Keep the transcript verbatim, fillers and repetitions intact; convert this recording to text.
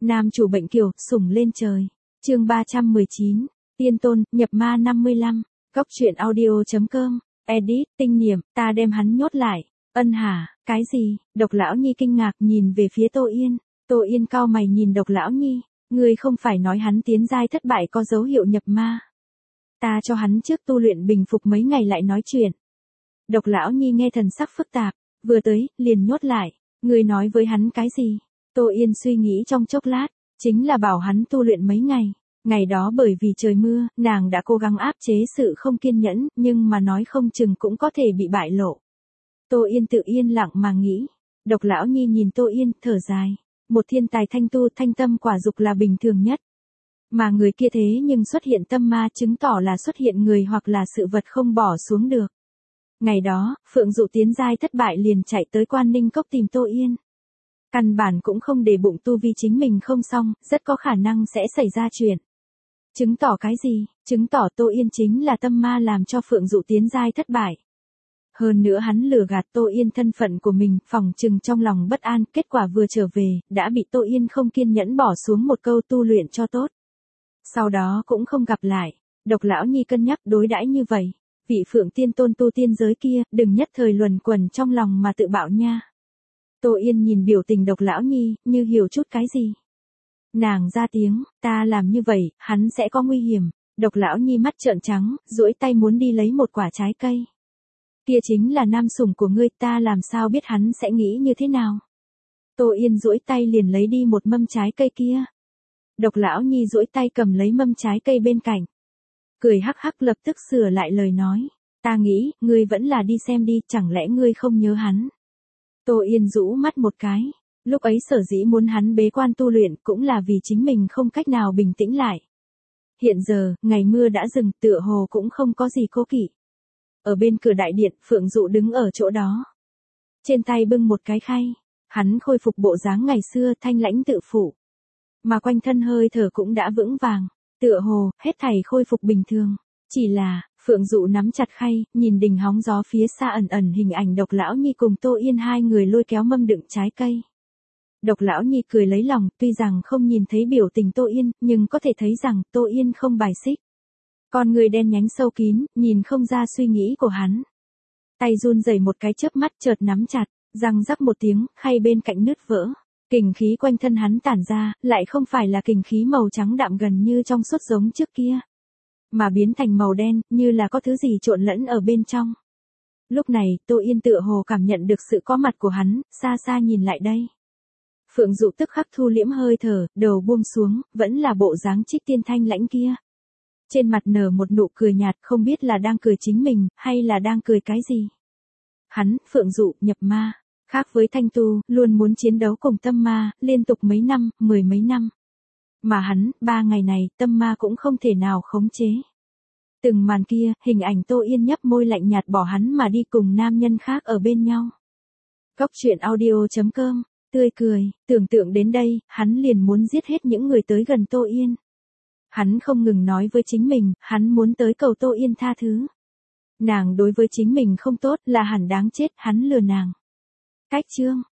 Nam chủ bệnh kiều, sủng lên trời. Chương ba trăm mười chín. Tiên tôn, nhập ma năm mươi lăm. Góc truyện audio chấm com. Edit, tinh niệm, ta đem hắn nhốt lại. Ân hả, cái gì? Độc lão nhi kinh ngạc nhìn về phía Tô Yên. Tô Yên cau mày nhìn độc lão nhi. Ngươi không phải nói hắn tiến giai thất bại có dấu hiệu nhập ma. Ta cho hắn trước tu luyện bình phục mấy ngày lại nói chuyện. Độc lão nhi nghe thần sắc phức tạp. Vừa tới, liền nhốt lại. Ngươi nói với hắn cái gì? Tô Yên suy nghĩ trong chốc lát. Chính là bảo hắn tu luyện mấy ngày. Ngày đó bởi vì trời mưa, nàng đã cố gắng áp chế sự không kiên nhẫn, nhưng mà nói không chừng cũng có thể bị bại lộ. Tô Yên tự yên lặng mà nghĩ. Độc lão nhi nhìn Tô Yên, thở dài. Một thiên tài thanh tu thanh tâm quả dục là bình thường nhất. Mà người kia thế nhưng xuất hiện tâm ma chứng tỏ là xuất hiện người hoặc là sự vật không bỏ xuống được. Ngày đó, Phượng Dụ tiến giai thất bại liền chạy tới Quan Ninh Cốc tìm Tô Yên. Căn bản cũng không để bụng tu vi chính mình không xong, rất có khả năng sẽ xảy ra chuyện. Chứng tỏ cái gì? Chứng tỏ Tô Yên chính là tâm ma làm cho Phượng Dụ tiến giai thất bại. Hơn nữa hắn lừa gạt Tô Yên thân phận của mình, phỏng chừng trong lòng bất an, kết quả vừa trở về, đã bị Tô Yên không kiên nhẫn bỏ xuống một câu tu luyện cho tốt. Sau đó cũng không gặp lại. Độc lão nhi cân nhắc đối đãi như vậy. Vị Phượng tiên tôn tu tiên giới kia, đừng nhất thời luẩn quẩn trong lòng mà tự bạo nha. Tô Yên nhìn biểu tình độc lão nhi, như hiểu chút cái gì. Nàng ra tiếng, ta làm như vậy, hắn sẽ có nguy hiểm. Độc lão nhi mắt trợn trắng, duỗi tay muốn đi lấy một quả trái cây. Kia chính là nam sủng của ngươi, ta làm sao biết hắn sẽ nghĩ như thế nào. Tô Yên duỗi tay liền lấy đi một mâm trái cây kia. Độc lão nhi duỗi tay cầm lấy mâm trái cây bên cạnh. Cười hắc hắc lập tức sửa lại lời nói. Ta nghĩ, ngươi vẫn là đi xem đi, chẳng lẽ ngươi không nhớ hắn. Tô Yên rũ mắt một cái. Lúc ấy sở dĩ muốn hắn bế quan tu luyện cũng là vì chính mình không cách nào bình tĩnh lại. Hiện giờ, ngày mưa đã dừng, tựa hồ cũng không có gì cố kỵ. Ở bên cửa đại điện, Phượng Dụ đứng ở chỗ đó. Trên tay bưng một cái khay. Hắn khôi phục bộ dáng ngày xưa thanh lãnh tự phụ. Mà quanh thân hơi thở cũng đã vững vàng. Tựa hồ, hết thảy khôi phục bình thường. Chỉ là, Phượng Dụ nắm chặt khay, nhìn đỉnh hóng gió phía xa ẩn ẩn hình ảnh độc lão nhi cùng Tô Yên hai người lôi kéo mâm đựng trái cây. Độc lão nhi cười lấy lòng, tuy rằng không nhìn thấy biểu tình Tô Yên, nhưng có thể thấy rằng Tô Yên không bài xích. Con người đen nhánh sâu kín, nhìn không ra suy nghĩ của hắn. Tay run rẩy một cái chớp mắt chợt nắm chặt, răng rắc một tiếng, khay bên cạnh nứt vỡ. Kình khí quanh thân hắn tản ra, lại không phải là kình khí màu trắng đạm gần như trong suốt giống trước kia. Mà biến thành màu đen, như là có thứ gì trộn lẫn ở bên trong. Lúc này, Tô Yên tựa hồ cảm nhận được sự có mặt của hắn, xa xa nhìn lại đây. Phượng Dụ tức khắc thu liễm hơi thở, đầu buông xuống, vẫn là bộ dáng trích tiên thanh lãnh kia. Trên mặt nở một nụ cười nhạt, không biết là đang cười chính mình, hay là đang cười cái gì. Hắn, Phượng Dụ, nhập ma. Khác với thanh tu, luôn muốn chiến đấu cùng tâm ma, liên tục mấy năm, mười mấy năm. Mà hắn, ba ngày này, tâm ma cũng không thể nào khống chế. Từng màn kia, hình ảnh Tô Yên nhấp môi lạnh nhạt bỏ hắn mà đi cùng nam nhân khác ở bên nhau. Góc truyện audio chấm com, tươi cười, tưởng tượng đến đây, hắn liền muốn giết hết những người tới gần Tô Yên. Hắn không ngừng nói với chính mình, hắn muốn tới cầu Tô Yên tha thứ. Nàng đối với chính mình không tốt là hẳn đáng chết, hắn lừa nàng. Cách chương.